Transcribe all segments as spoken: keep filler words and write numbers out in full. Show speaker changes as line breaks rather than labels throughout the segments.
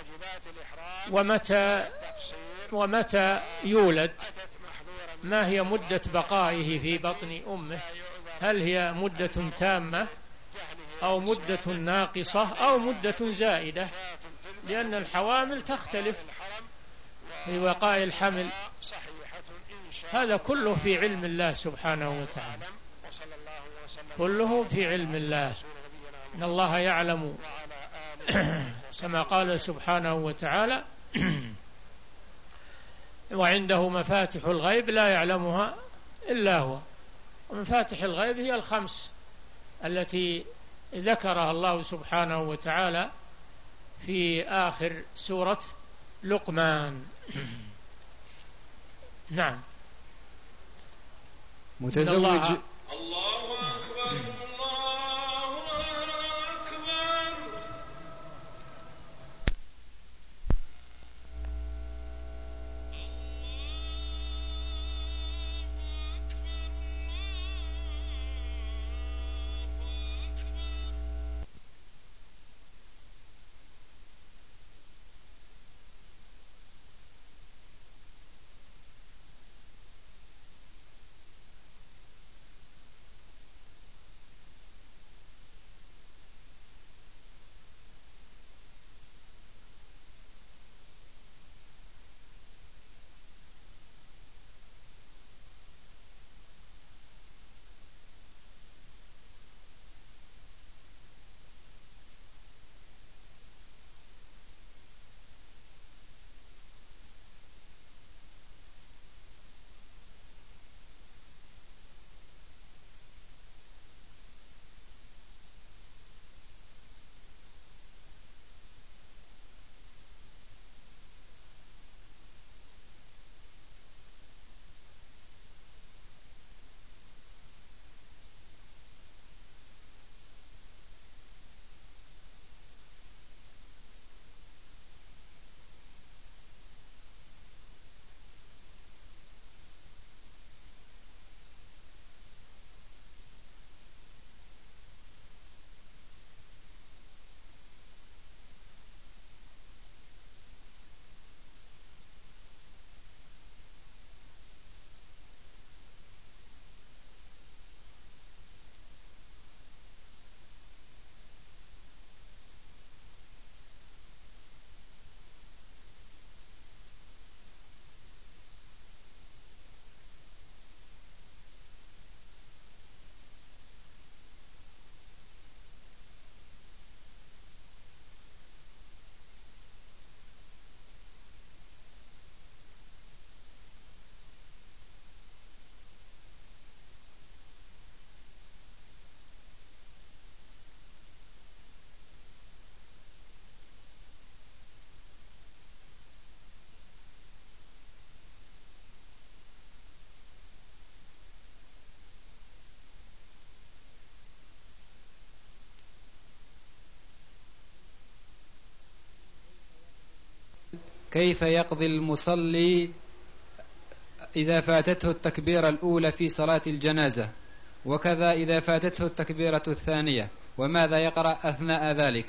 ومتى ومتى يولد؟ ما هي مدة بقائه في بطن أمه؟ هل هي مدة تامة أو مدة ناقصة أو مدة زائدة؟ لأن الحوامل تختلف في بقاء الحمل. هذا كله في علم الله سبحانه وتعالى، كله في علم الله. إن الله يعلم كما قال سبحانه وتعالى وعنده مفاتح الغيب لا يعلمها إلا هو. ومفاتح الغيب هي الخمس التي ذكرها الله سبحانه وتعالى في آخر سورة لقمان. نعم.
متزوج.
الله أكبر الله أكبر.
كيف يقضي المصلي إذا فاتته التكبيرة الأولى في صلاة الجنازة، وكذا إذا فاتته التكبيرة الثانية، وماذا يقرأ أثناء ذلك؟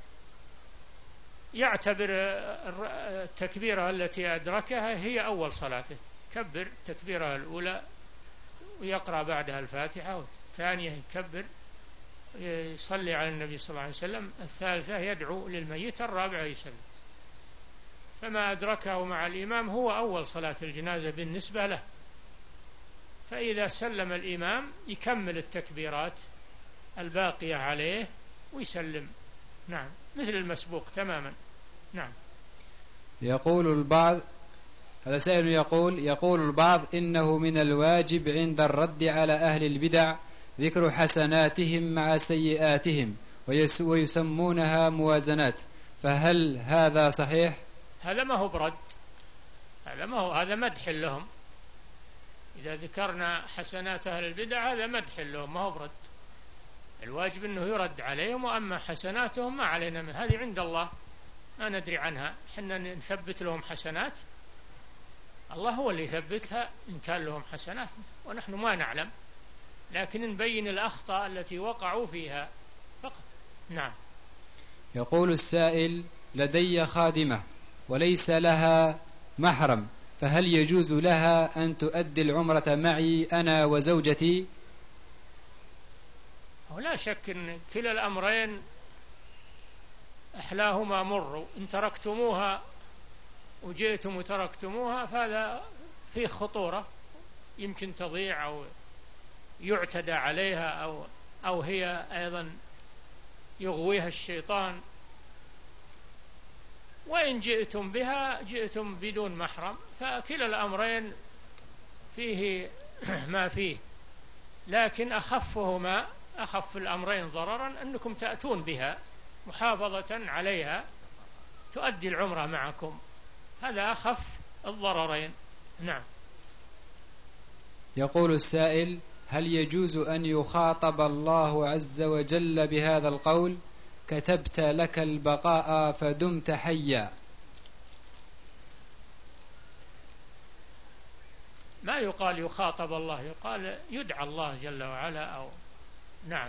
يعتبر التكبيرة التي أدركها هي أول صلاته، كبر التكبيرة الأولى ويقرأ بعدها الفاتحة، والثانية يكبر يصلي على النبي صلى الله عليه وسلم، الثالثة يدعو للميت، الرابعة يسلم. فما أدركه مع الإمام هو أول صلاة الجنازة بالنسبة له، فإذا سلم الإمام يكمل التكبيرات الباقية عليه ويسلم. نعم، مثل المسبوق تماما. نعم.
يقول البعض، هذا سائل يقول يقول البعض إنه من الواجب عند الرد على أهل البدع ذكر حسناتهم مع سيئاتهم ويسمونها موازنات، فهل هذا صحيح؟
هذا ما هو برد، هذا ما هو هذا مدح لهم. إذا ذكرنا حسنات أهل البدع هذا مدح لهم ما هو برد. الواجب أنه يرد عليهم، وأما حسناتهم ما علينا من هذه عند الله، ما ندري عنها، حنا نثبت لهم حسنات، الله هو اللي يثبتها إن كان لهم حسنات، ونحن ما نعلم، لكن نبين الأخطاء التي وقعوا فيها فقط. نعم.
يقول السائل لدي خادمة وليس لها محرم، فهل يجوز لها أن تؤدي العمرة معي أنا وزوجتي؟
ولا شك أن كلا الأمرين أحلاهما مر. إن تركتموها وجئتم وتركتموها فهذا فيه خطورة، يمكن تضيع أو يعتدى عليها أو أو هي أيضا يغويها الشيطان. وإن جئتم بها جئتم بدون محرم، فكلا الأمرين فيه ما فيه، لكن أخفهما أخف الأمرين ضررا أنكم تأتون بها محافظة عليها تؤدي العمرة معكم، هذا أخف الضررين. نعم.
يقول السائل: هل يجوز أن يخاطب الله عز وجل بهذا القول: كتبت لك البقاء فدمت حيا؟
ما يقال يخاطب الله، يقال يدعى الله جل وعلا أو نعم.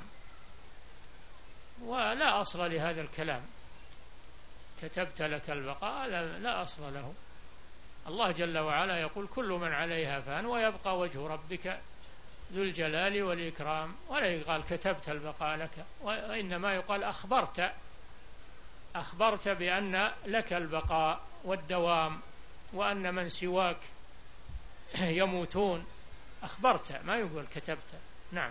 ولا أصل لهذا الكلام، كتبت لك البقاء لا, لا أصل له. الله جل وعلا يقول: كل من عليها فان ويبقى وجه ربك ذو الجلال والإكرام، ولا يقال كتبت البقاء لك، وإنما يقال أخبرت أخبرت بأن لك البقاء والدوام وأن من سواك يموتون، أخبرت، ما يقول كتبت. نعم.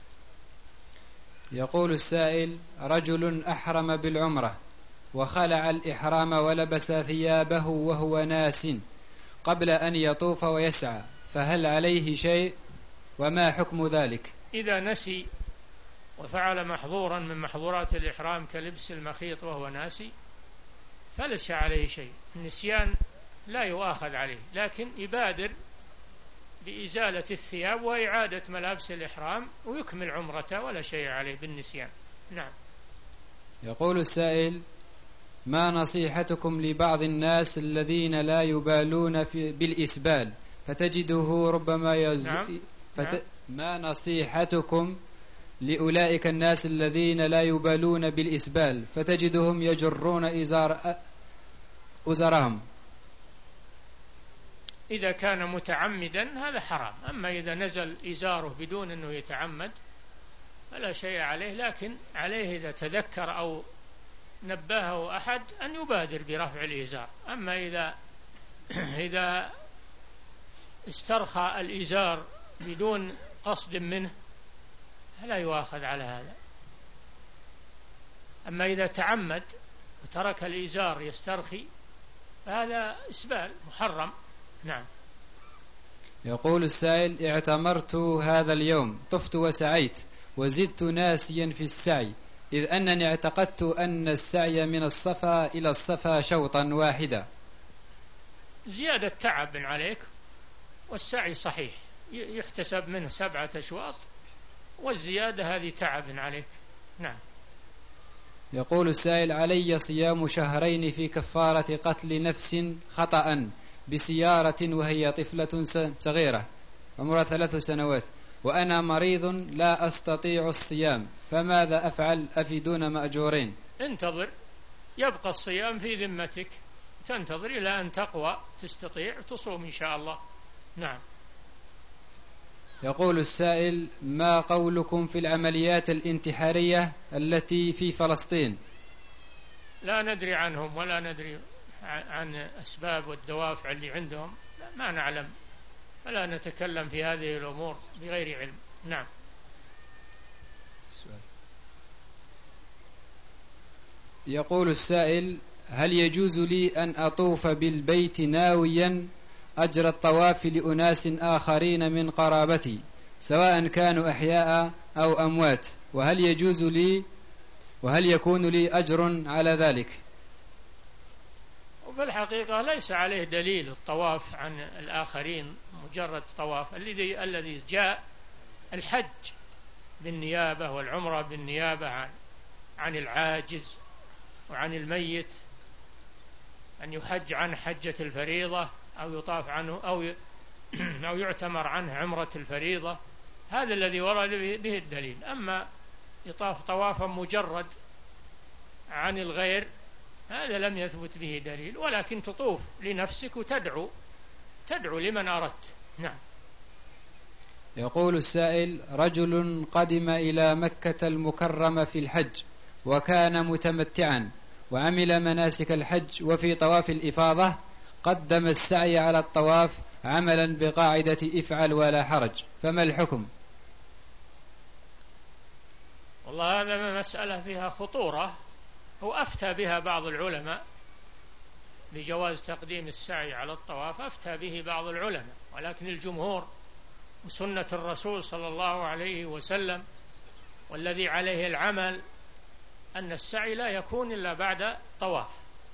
يقول السائل: رجل أحرم بالعمرة وخلع الإحرام ولبس ثيابه وهو ناس قبل أن يطوف ويسعى، فهل عليه شيء؟ وما حكم ذلك؟
إذا نسي وفعل محظورا من محظورات الإحرام كلبس المخيط وهو ناسي فليس عليه شيء. النسيان لا يؤاخذ عليه، لكن يبادر بإزالة الثياب وإعادة ملابس الإحرام ويكمل عمرته، ولا شيء عليه بالنسيان. نعم.
يقول السائل: ما نصيحتكم لبعض الناس الذين لا يبالون في بالإسبال فتجده ربما يز...
نعم.
فت...
نعم.
ما نصيحتكم لأولئك الناس الذين لا يبالون بالإسبال فتجدهم يجرون إزار أزرهم؟
إذا كان متعمدا هذا حرام، أما إذا نزل إزاره بدون أنه يتعمد فلا شيء عليه، لكن عليه إذا تذكر أو نبهه أحد أن يبادر برفع الإزار. أما إذا إذا استرخى الإزار بدون قصد منه فلا يؤاخذ على هذا. أما إذا تعمد وترك الإزار يسترخي فهذا إسبال محرم. نعم.
يقول السائل: اعتمرت هذا اليوم، طفت وسعيت وزدت ناسيا في السعي، إذ أنني اعتقدت أن السعي من الصفا إلى الصفا شوطا واحدا.
زيادة تعب عليك، والسعي صحيح يحتسب منه سبعة أشواط، والزيادة هذه تعب عليك. نعم.
يقول السائل: علي صيام شهرين في كفارة قتل نفس خطأ بسيارة وهي طفلة صغيرة عمرها ثلاث سنوات، وأنا مريض لا أستطيع الصيام، فماذا أفعل؟ أفيدون مأجورين.
انتظر، يبقى الصيام في ذمتك، تنتظر إلى أن تقوى تستطيع تصوم إن شاء الله. نعم.
يقول السائل: ما قولكم في العمليات الانتحارية التي في فلسطين؟
لا ندري عنهم ولا ندري عن أسباب والدوافع اللي عندهم، ما نعلم، فلا نتكلم في هذه الأمور بغير علم. نعم.
يقول السائل: هل يجوز لي أن أطوف بالبيت ناويا أجر الطواف لأناس آخرين من قرابتي سواء كانوا أحياء أو أموات، وهل يجوز لي وهل يكون لي أجر على ذلك؟
وفي الحقيقة ليس عليه دليل الطواف عن الآخرين، مجرد طواف. الذي الذي جاء الحج بالنيابة والعمرة بالنيابة عن عن العاجز وعن الميت، أن يحج عن حجة الفريضة أو يطاف عنه أو أو يعتمر عنه عمرة الفريضة، هذا الذي ورد به الدليل. أما يطاف طوافا مجرد عن الغير هذا لم يثبت به دليل، ولكن تطوف لنفسك وتدعو تدعو لمن أردت. نعم.
يقول السائل: رجل قدم إلى مكة المكرمة في الحج وكان متمتعا وعمل مناسك الحج، وفي طواف الإفاضة قدم السعي على الطواف عملا بقاعدة افعل ولا حرج، فما الحكم؟
والله هذا مسألة فيها خطورة، هو أفتى بها بعض العلماء بجواز تقديم السعي على الطواف، أفتى به بعض العلماء، ولكن الجمهور وسنة الرسول صلى الله عليه وسلم والذي عليه العمل أن السعي لا يكون إلا بعد طواف،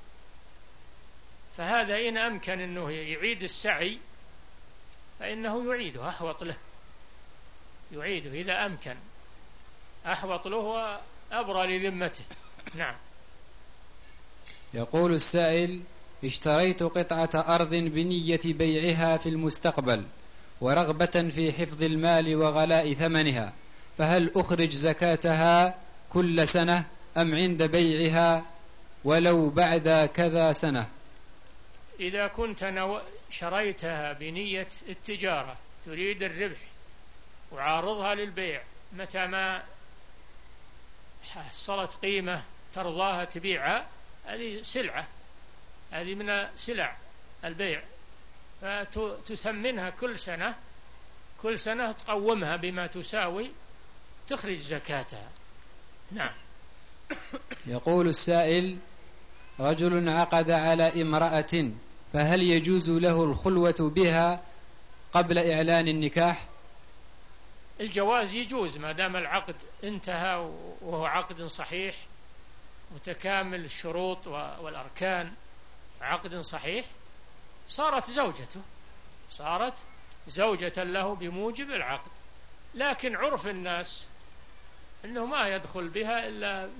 فهذا إن أمكن أنه يعيد السعي فإنه يعيده، أحوط له يعيده إذا أمكن، أحوط له وأبرى لذمته. نعم.
يقول السائل: اشتريت قطعة أرض بنية بيعها في المستقبل ورغبة في حفظ المال وغلاء ثمنها، فهل أخرج زكاتها كل سنة أم عند بيعها ولو بعد كذا سنة؟
إذا كنت نو... شريتها بنية التجارة تريد الربح وعارضها للبيع، متى ما حصلت قيمة ترضاها تبيعها، هذه سلعة، هذه من سلع البيع، فتثمنها كل سنة، كل سنة تقومها بما تساوي تخرج زكاتها. نعم.
يقول السائل: رجل عقد على امرأة، فهل يجوز له الخلوة بها قبل إعلان النكاح؟
الجواز يجوز ما دام العقد انتهى وهو عقد صحيح متكامل الشروط والأركان، عقد صحيح، صارت زوجته، صارت زوجة له بموجب العقد، لكن عرف الناس أنه ما يدخل بها إلا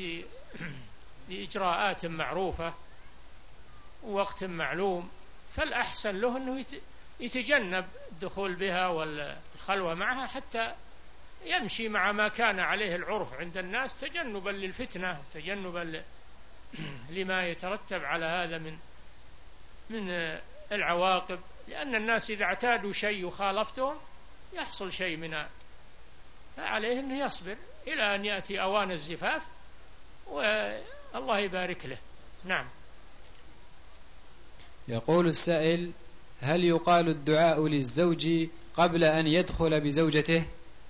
بإجراءات معروفة ووقت معلوم، فالأحسن له أنه يتجنب الدخول بها والخلوة معها حتى يمشي مع ما كان عليه العرف عند الناس، تجنبا للفتنة، تجنبا لما يترتب على هذا من من العواقب، لأن الناس إذا اعتادوا شيء وخالفتهم يحصل شيء منها، فعليه أنه يصبر إلى أن يأتي أوان الزفاف والله يبارك له. نعم.
يقول السائل: هل يقال الدعاء للزوج قبل أن يدخل بزوجته؟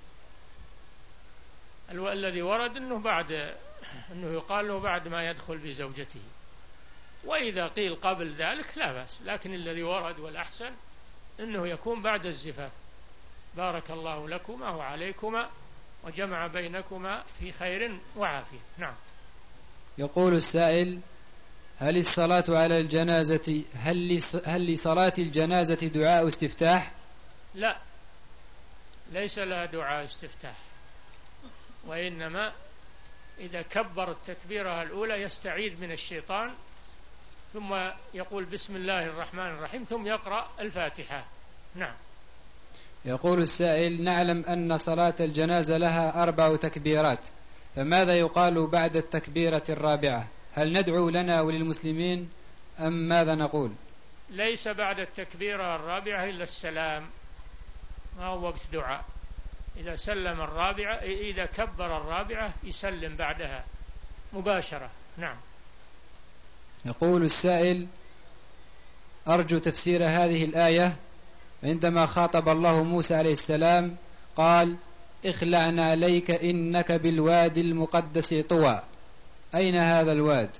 الذي ورد أنه بعد أنه يقال له بعد ما يدخل بزوجته، وإذا قيل قبل ذلك لا بأس، لكن الذي ورد والأحسن أنه يكون بعد الزفاف. بارك الله لكما وعليكما وجمع بينكما في خير وعافية. نعم.
يقول السائل: هل الصلاة على الجنازة هل هل لصلاة الجنازة دعاء استفتاح؟
لا، ليس لها دعاء استفتاح، وإنما إذا كبر التكبيرة الأولى يستعيذ من الشيطان ثم يقول بسم الله الرحمن الرحيم ثم يقرأ الفاتحة. نعم.
يقول السائل: نعلم أن صلاة الجنازة لها أربع تكبيرات، فماذا يقال بعد التكبيرة الرابعة؟ هل ندعو لنا وللمسلمين أم ماذا نقول؟
ليس بعد التكبيرة الرابعة إلا السلام، ما هو وقت دعاء. إذا سلم الرابعة، إذا كبر الرابعة يسلم بعدها مباشرة. نعم.
يقول السائل: أرجو تفسير هذه الآية عندما خاطب الله موسى عليه السلام قال: اخلعنا عليك إنك بالوادي المقدس طوى، أين هذا الواد؟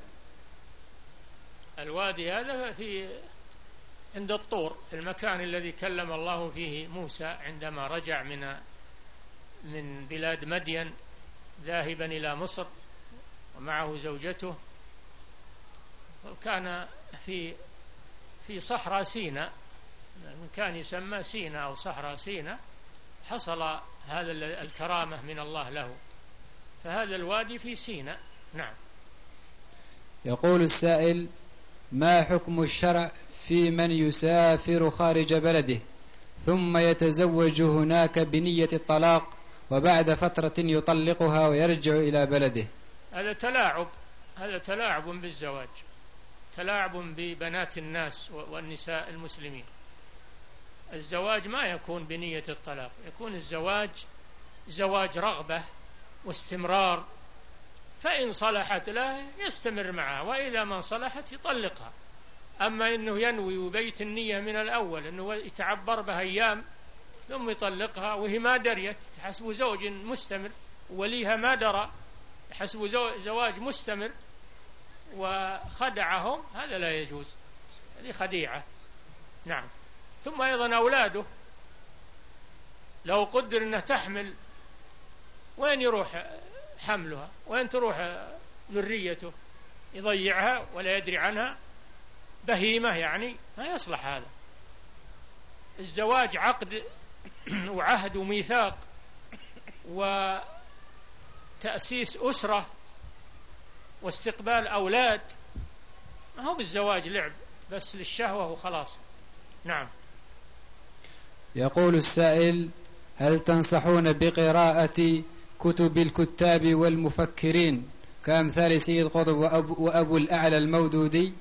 الوادي هذا في عند الطور، في المكان الذي كلم الله فيه موسى عندما رجع من من بلاد مدين ذاهبا إلى مصر ومعه زوجته، وكان في في صحراء سيناء، كان يسمى سيناء أو صحراء سيناء، حصل هذا الكرامة من الله له، فهذا الوادي في سيناء. نعم.
يقول السائل: ما حكم الشرع في من يسافر خارج بلده ثم يتزوج هناك بنية الطلاق وبعد فترة يطلقها ويرجع إلى بلده؟
هذا تلاعب، هذا تلاعب بالزواج، تلاعب ببنات الناس والنساء المسلمين. الزواج ما يكون بنية الطلاق، يكون الزواج زواج رغبة واستمرار، فإن صلحت له يستمر معها، وإذا ما صلحت يطلقها. أما أنه ينوي وبيت النية من الأول أنه يتعبر بها أيام ثم يطلقها وهي ما دريت، حسب زوج مستمر وليها ما درى، حسب زواج مستمر وخدعهم، هذا لا يجوز، هذه خديعة. نعم. ثم أيضا أولاده، لو قدر أنه تحمل، وين يروح حملها؟ وين تروح ذريته؟ يضيعها ولا يدري عنها، بهيمة يعني، ما يصلح هذا. الزواج عقد وعهد وميثاق وتأسيس أسرة واستقبال أولاد، ما هو بالزواج لعب بس للشهوة وخلاص. نعم.
يقول السائل: هل تنصحون بقراءة كتب الكتاب والمفكرين كأمثال سيد قطب وأبو, وأبو الأعلى المودودي؟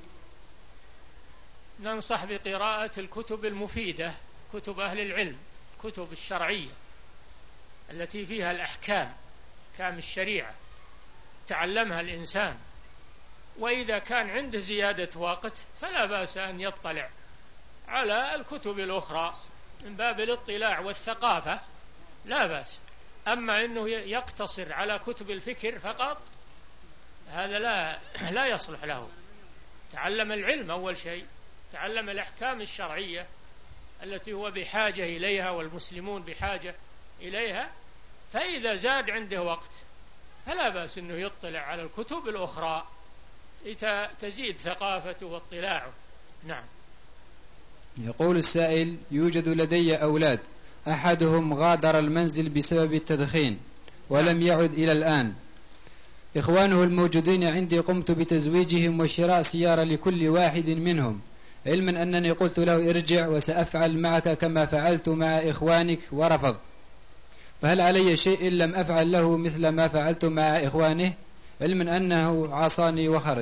ننصح بقراءة الكتب المفيدة، كتب أهل العلم، كتب الشرعية التي فيها الأحكام، أحكام الشريعة تعلمها الإنسان. وإذا كان عنده زيادة وقت فلا بأس أن يطلع على الكتب الأخرى من باب الاطلاع والثقافة، لا بأس. أما أنه يقتصر على كتب الفكر فقط، هذا لا لا يصلح له. تعلم العلم أول شيء، تعلم الأحكام الشرعية التي هو بحاجة إليها والمسلمون بحاجة إليها، فإذا زاد عنده وقت فلا بأس أنه يطلع على الكتب الأخرى تزيد ثقافته واطلاعه. نعم.
يقول السائل: يوجد لدي أولاد، أحدهم غادر المنزل بسبب التدخين ولم يعد إلى الآن. إخوانه الموجودين عندي قمت بتزويجهم وشراء سيارة لكل واحد منهم، علما أنني قلت له ارجع وسأفعل معك كما فعلت مع إخوانك ورفض، فهل علي شيء إن لم أفعل له مثل ما فعلت مع إخوانه، علما أنه عصاني وخرج؟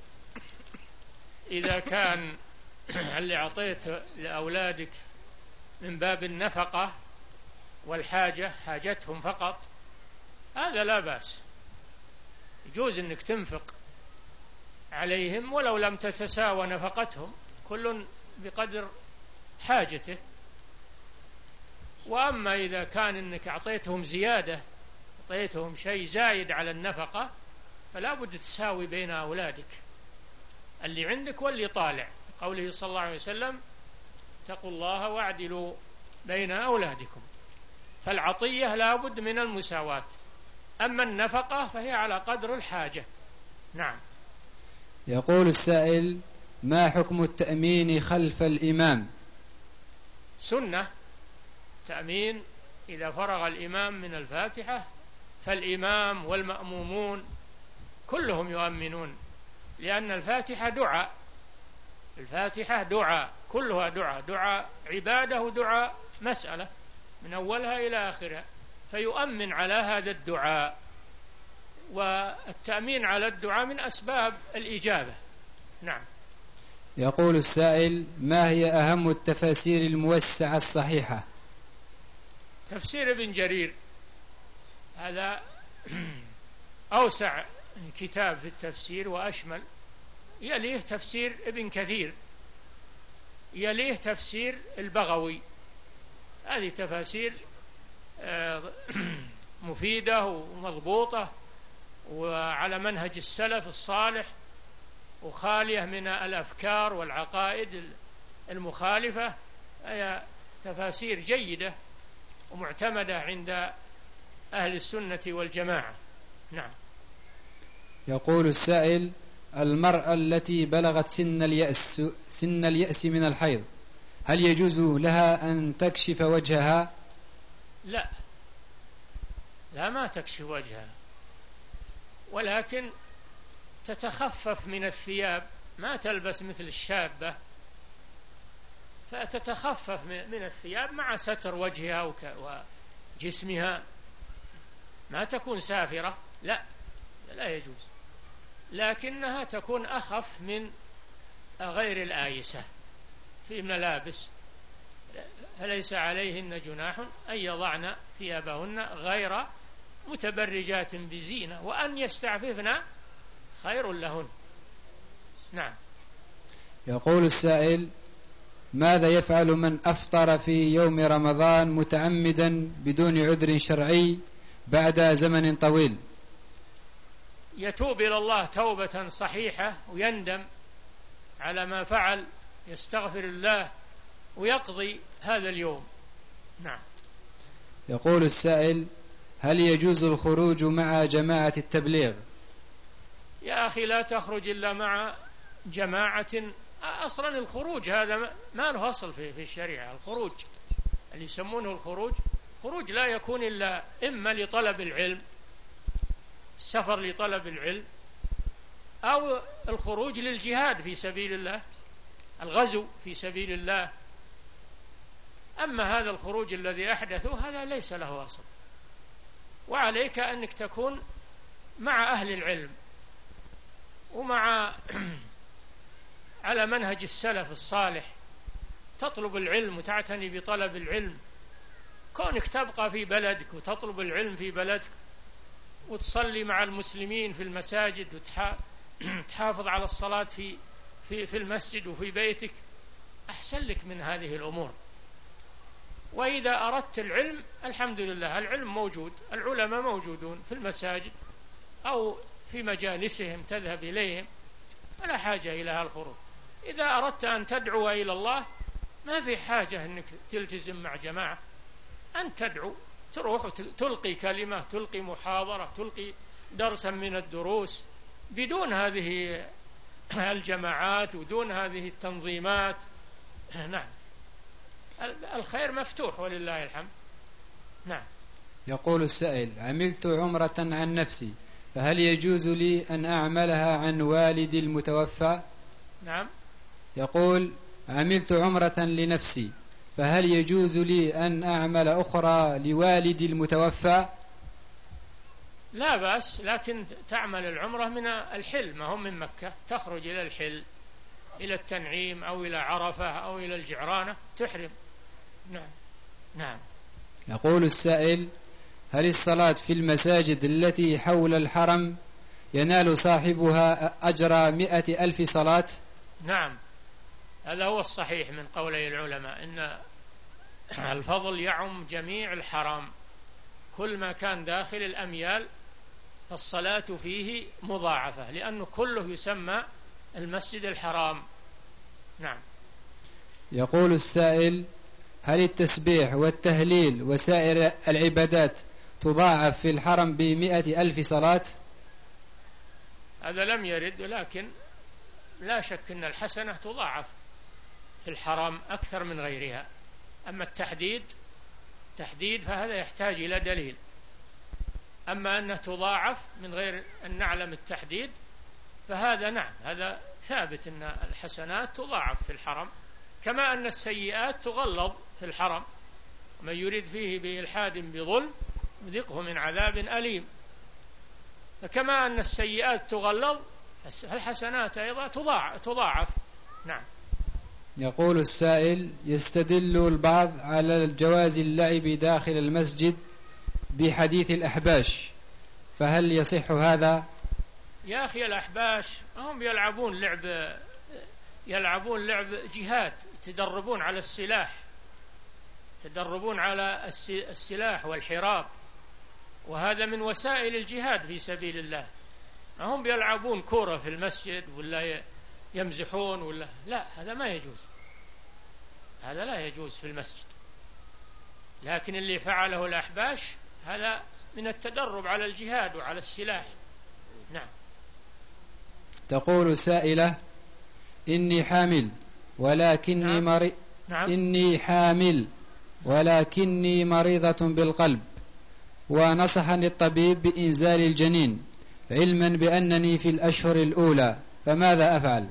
إذا كان اللي أعطيته لأولادك من باب النفقة والحاجة، حاجتهم فقط، هذا لا بأس، يجوز أنك تنفق عليهم ولو لم تتساوى نفقتهم، كل بقدر حاجته. وأما إذا كان أنك أعطيتهم زيادة، أعطيتهم شيء زايد على النفقة، فلا بد تساوي بين أولادك اللي عندك واللي طالع، قوله صلى الله عليه وسلم: اتقوا الله واعدلوا بين أولادكم. فالعطية لا بد من المساواة، أما النفقة فهي على قدر الحاجة. نعم.
يقول السائل: ما حكم التأمين خلف الإمام؟
سنة تأمين إذا فرغ الإمام من الفاتحة، فالإمام والمأمومون كلهم يؤمنون، لأن الفاتحة دعاء، الفاتحة دعاء، كلها دعاء، دعاء عبادة ودعاء مسألة من أولها إلى آخرها، فيؤمن على هذا الدعاء. والتأمين على الدعاء من أسباب الإجابة. نعم.
يقول السائل: ما هي أهم التفاسير الموسعة الصحيحة؟
تفسير ابن جرير، هذا أوسع كتاب في التفسير وأشمل، يليه تفسير ابن كثير، يليه تفسير البغوي. هذه تفاسير مفيدة ومضبوطة وعلى منهج السلف الصالح، وخالية من الأفكار والعقائد المخالفة، هي تفاسير جيدة ومعتمدة عند أهل السنة والجماعة. نعم.
يقول السائل: المرأة التي بلغت سن اليأس, سن اليأس من الحيض، هل يجوز لها أن تكشف وجهها؟
لا، لا ما تكشف وجهها، ولكن تتخفف من الثياب، ما تلبس مثل الشابة، فتتخفف من الثياب مع ستر وجهها وجسمها، ما تكون سافرة، لا لا يجوز. لكنها تكون أخف من غير الآيسة في ملابس، فليس عليهن جناح أن يضعن ثيابهن غير متبرجات بزينة، وأن يستعففن خير لهن. نعم.
يقول السائل: ماذا يفعل من أفطر في يوم رمضان متعمدا بدون عذر شرعي بعد زمن طويل؟
يتوب إلى الله توبة صحيحة ويندم على ما فعل، يستغفر الله ويقضي هذا اليوم. نعم.
يقول السائل: هل يجوز الخروج مع جماعة التبليغ؟
يا أخي لا تخرج إلا مع جماعة. أصلا الخروج هذا ما له أصل في الشريعة. الخروج اللي يسمونه الخروج، خروج لا يكون إلا إما لطلب العلم، السفر لطلب العلم، أو الخروج للجهاد في سبيل الله، الغزو في سبيل الله. أما هذا الخروج الذي أحدثه هذا ليس له أصل، وعليك أنك تكون مع أهل العلم ومع على منهج السلف الصالح، تطلب العلم وتعتني بطلب العلم. كونك تبقى في بلدك وتطلب العلم في بلدك وتصلي مع المسلمين في المساجد وتحافظ على الصلاة في في في المسجد وفي بيتك أحسن لك من هذه الأمور. وإذا أردت العلم الحمد لله العلم موجود، العلماء موجودون في المساجد أو في مجالسهم تذهب إليهم، ولا حاجة إلى هالخروج. إذا أردت أن تدعو إلى الله ما في حاجة أنك تلتزم مع جماعة، أن تدعو تروح تلقي كلمة، تلقي محاضرة، تلقي درسا من الدروس بدون هذه الجماعات ودون هذه التنظيمات. نعم. الخير مفتوح ولله الحمد. نعم.
يقول السائل: عملت عمرة عن نفسي، فهل يجوز لي أن أعملها عن والدي المتوفى؟
نعم.
يقول: عملت عمرة لنفسي، فهل يجوز لي أن أعمل أخرى لوالدي المتوفى؟
لا بأس، لكن تعمل العمرة من الحل، ما هم من مكة، تخرج إلى الحل، إلى التنعيم أو إلى عرفة أو إلى الجعرانة تحرم. نعم. نعم.
يقول السائل: هل الصلاة في المساجد التي حول الحرم ينال صاحبها أجر مئة ألف صلاة؟
نعم، هذا هو الصحيح من قولي العلماء، إن الفضل يعم جميع الحرم، كل ما كان داخل الأميال فالصلاة فيه مضاعفة، لأنه كله يسمى المسجد الحرام. نعم.
يقول السائل: هل التسبيح والتهليل وسائر العبادات تضاعف في الحرم بمئة ألف صلاة؟
هذا لم يرد، لكن لا شك أن الحسنة تضاعف في الحرم أكثر من غيرها. أما التحديد تحديد فهذا يحتاج إلى دليل، أما أنه تضاعف من غير أن نعلم التحديد فهذا نعم، هذا ثابت أن الحسنات تضاعف في الحرم، كما أن السيئات تغلظ في الحرم، من يريد فيه بإلحاد بظلم يذقه من عذاب أليم. فكما أن السيئات تغلظ فالحسنات أيضا تضاعف. نعم.
يقول السائل: يستدل البعض على الجواز اللعب داخل المسجد بحديث الأحباش، فهل يصح هذا؟
يا أخي الأحباش هم يلعبون لعب يلعبون لعب جهاد، يتدربون على السلاح، يتدربون على السلاح والحراب، وهذا من وسائل الجهاد في سبيل الله. هم بيلعبون كورة في المسجد ولا يمزحون ولا لا، هذا ما يجوز، هذا لا يجوز في المسجد. لكن اللي فعله الأحباش هذا من التدرب على الجهاد وعلى السلاح. نعم.
تقول سائلة: إني حامل ولكني
نعم.
مري...
نعم.
إني حامل ولكني مريضة بالقلب، ونصحني الطبيب بإنزال الجنين علما بأنني في الأشهر الأولى، فماذا أفعل؟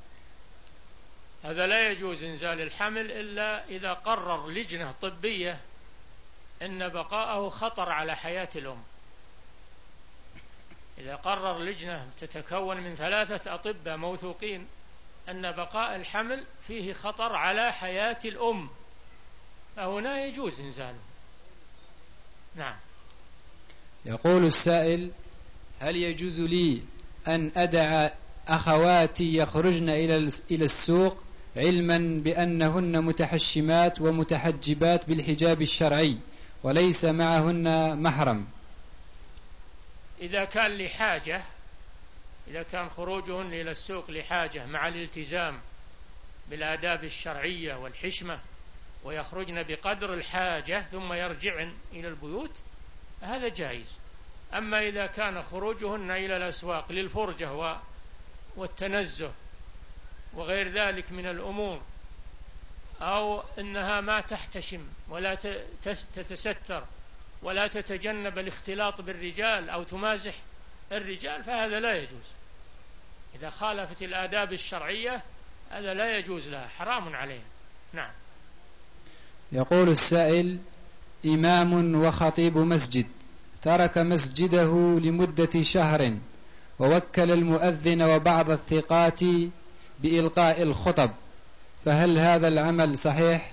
هذا لا يجوز إنزال الحمل إلا إذا قرر لجنة طبية أن بقاءه خطر على حياة الأم. إذا قرر لجنة تتكون من ثلاثة أطباء موثوقين أن بقاء الحمل فيه خطر على حياة الأم، فهنا يجوز إنزاله. نعم.
يقول السائل: هل يجوز لي أن أدع أخواتي يخرجن إلى السوق علما بأنهن متحشمات ومتحجبات بالحجاب الشرعي وليس معهن محرم؟
إذا كان لحاجة، إذا كان خروجهن إلى السوق لحاجة مع الالتزام بالآداب الشرعية والحشمة ويخرجن بقدر الحاجة ثم يرجعن إلى البيوت، هذا جائز. أما إذا كان خروجهن إلى الأسواق للفرجة والتنزه وغير ذلك من الأمور، أو أنها ما تحتشم ولا تتستر ولا تتجنب الاختلاط بالرجال أو تمازح الرجال، فهذا لا يجوز. إذا خالفت الآداب الشرعية هذا لا يجوز لها، حرام عليها. نعم.
يقول السائل: إمام وخطيب مسجد ترك مسجده لمدة شهر ووكل المؤذن وبعض الثقات بإلقاء الخطب، فهل هذا العمل صحيح؟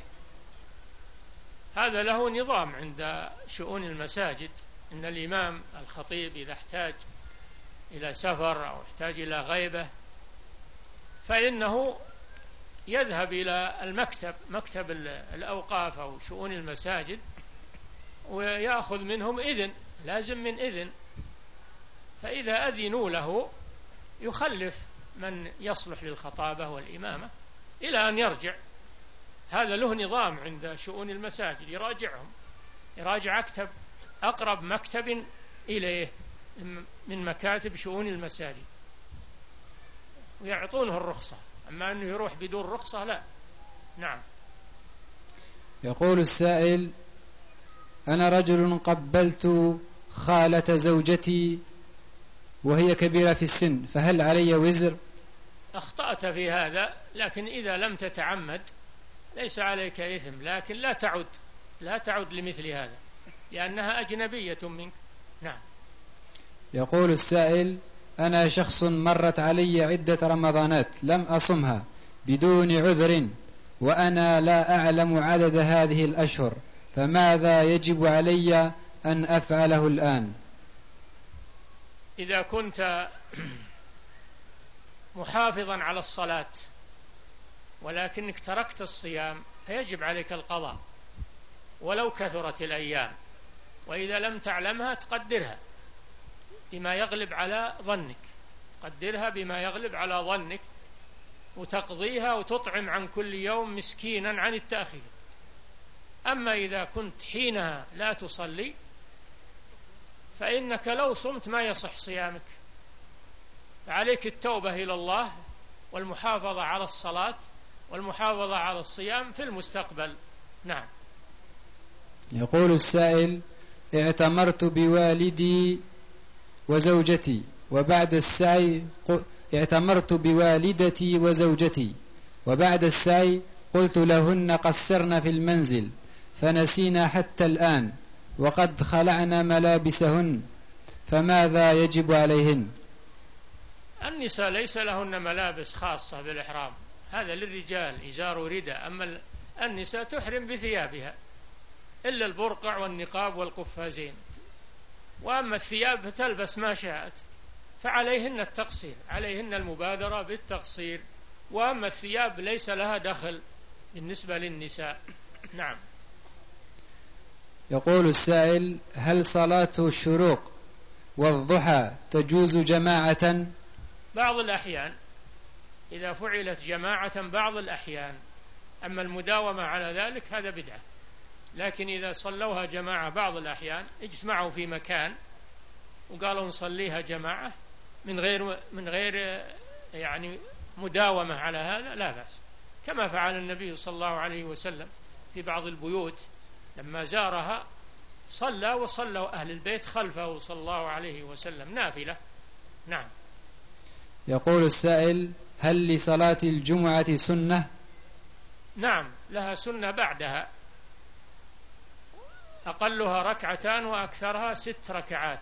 هذا له نظام عند شؤون المساجد، إن الإمام الخطيب إذا احتاج إلى سفر أو احتاج إلى غيبة فإنه يذهب إلى المكتب، مكتب الأوقاف أو شؤون المساجد، ويأخذ منهم إذن، لازم من إذن، فإذا أذنوا له يخلف من يصلح للخطابة والإمامة إلى أن يرجع. هذا له نظام عند شؤون المساجد، يراجعهم، يراجع أكتب أقرب مكتب إليه من مكاتب شؤون المساجد ويعطونه الرخصة. أما أنه يروح بدون رخصة لا. نعم.
يقول السائل: أنا رجل قبلت خالة زوجتي وهي كبيرة في السن، فهل علي وزر؟
أخطأت في هذا، لكن إذا لم تتعمد ليس عليك إثم، لكن لا تعد لا تعد لمثل هذا لأنها أجنبية منك. نعم.
يقول السائل: أنا شخص مرت علي عدة رمضانات لم أصمها بدون عذر وأنا لا أعلم عدد هذه الأشهر، فماذا يجب علي أن أفعله الآن؟
إذا كنت محافظا على الصلاة ولكنك تركت الصيام فيجب عليك القضاء ولو كثرت الأيام، وإذا لم تعلمها تقدرها بما يغلب على ظنك، تقدرها بما يغلب على ظنك وتقضيها وتطعم عن كل يوم مسكينا عن التأخير. أما إذا كنت حينها لا تصلي فإنك لو صمت ما يصح صيامك، فعليك التوبة إلى الله والمحافظة على الصلاة والمحافظة على الصيام في المستقبل. نعم.
يقول السائل: اعتمرت بوالدي وزوجتي وبعد السعي اعتمرت بوالدتي وزوجتي وبعد السعي قلت لهن قصرن في المنزل فنسينا حتى الآن وقد خلعنا ملابسهن، فماذا يجب عليهن؟
النساء ليس لهن ملابس خاصة بالإحرام، هذا للرجال إزار ورداء، أما النساء تحرم بثيابها إلا البرقع والنقاب والقفازين، وأما الثياب فتلبس ما شاءت، فعليهن التقصير، عليهن المبادرة بالتقصير، وأما الثياب ليس لها دخل بالنسبة للنساء. نعم.
يقول السائل: هل صلاة الشروق والضحى تجوز جماعة؟
بعض الأحيان إذا فعلت جماعة بعض الأحيان، أما المداومة على ذلك هذا بدعة، لكن إذا صلوها جماعة بعض الأحيان اجتمعوا في مكان وقالوا نصليها جماعة من غير من غير يعني مداومة على هذا لا بأس، كما فعل النبي صلى الله عليه وسلم في بعض البيوت لما زارها صلى وصلوا أهل البيت خلفه صلى الله عليه وسلم نافلة. نعم.
يقول السائل: هل لصلاة الجمعة سنة؟
نعم لها سنة بعدها، أقلها ركعتان وأكثرها ست ركعات،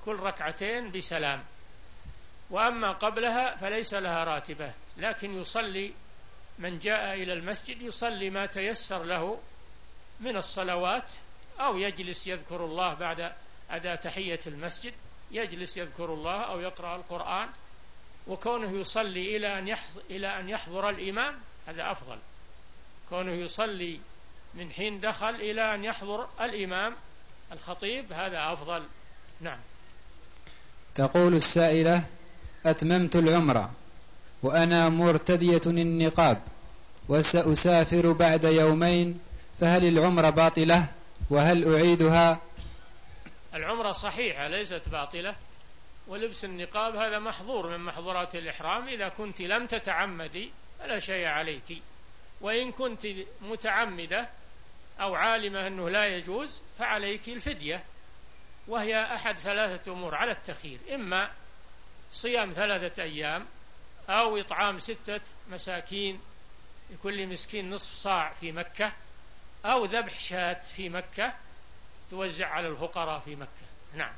كل ركعتين بسلام، وأما قبلها فليس لها راتبة، لكن يصلي من جاء إلى المسجد يصلي ما تيسر له من الصلوات، أو يجلس يذكر الله بعد أداء تحية المسجد، يجلس يذكر الله أو يقرأ القرآن، وكونه يصلي إلى أن يحضر, إلى أن يحضر الإمام هذا أفضل، كونه يصلي من حين دخل إلى أن يحضر الإمام الخطيب هذا أفضل. نعم.
تقول السائلة: أتممت العمرة وأنا مرتدية النقاب وسأسافر بعد يومين، فهل العمرة باطلة وهل أعيدها؟
العمرة صحيحة ليست باطلة، ولبس النقاب هذا محظور من محظورات الإحرام، إذا كنت لم تتعمدي فلا شيء عليك، وإن كنت متعمدة أو عالمة أنه لا يجوز فعليك الفدية، وهي أحد ثلاثة أمور على التخيير: إما صيام ثلاثة أيام، أو إطعام ستة مساكين لكل مسكين نصف صاع في مكة، أو ذبح شاة في مكة توزع على الفقراء في مكة. نعم.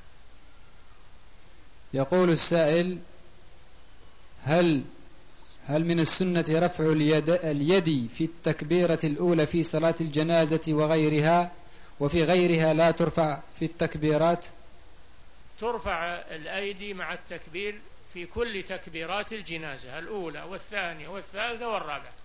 يقول السائل: هل هل من السنة رفع اليد, اليد في التكبيرة الأولى في صلاة الجنازة وغيرها، وفي غيرها لا ترفع في التكبيرات؟
ترفع الأيدي مع التكبير في كل تكبيرات الجنازة الأولى والثانية والثالثة والرابعة.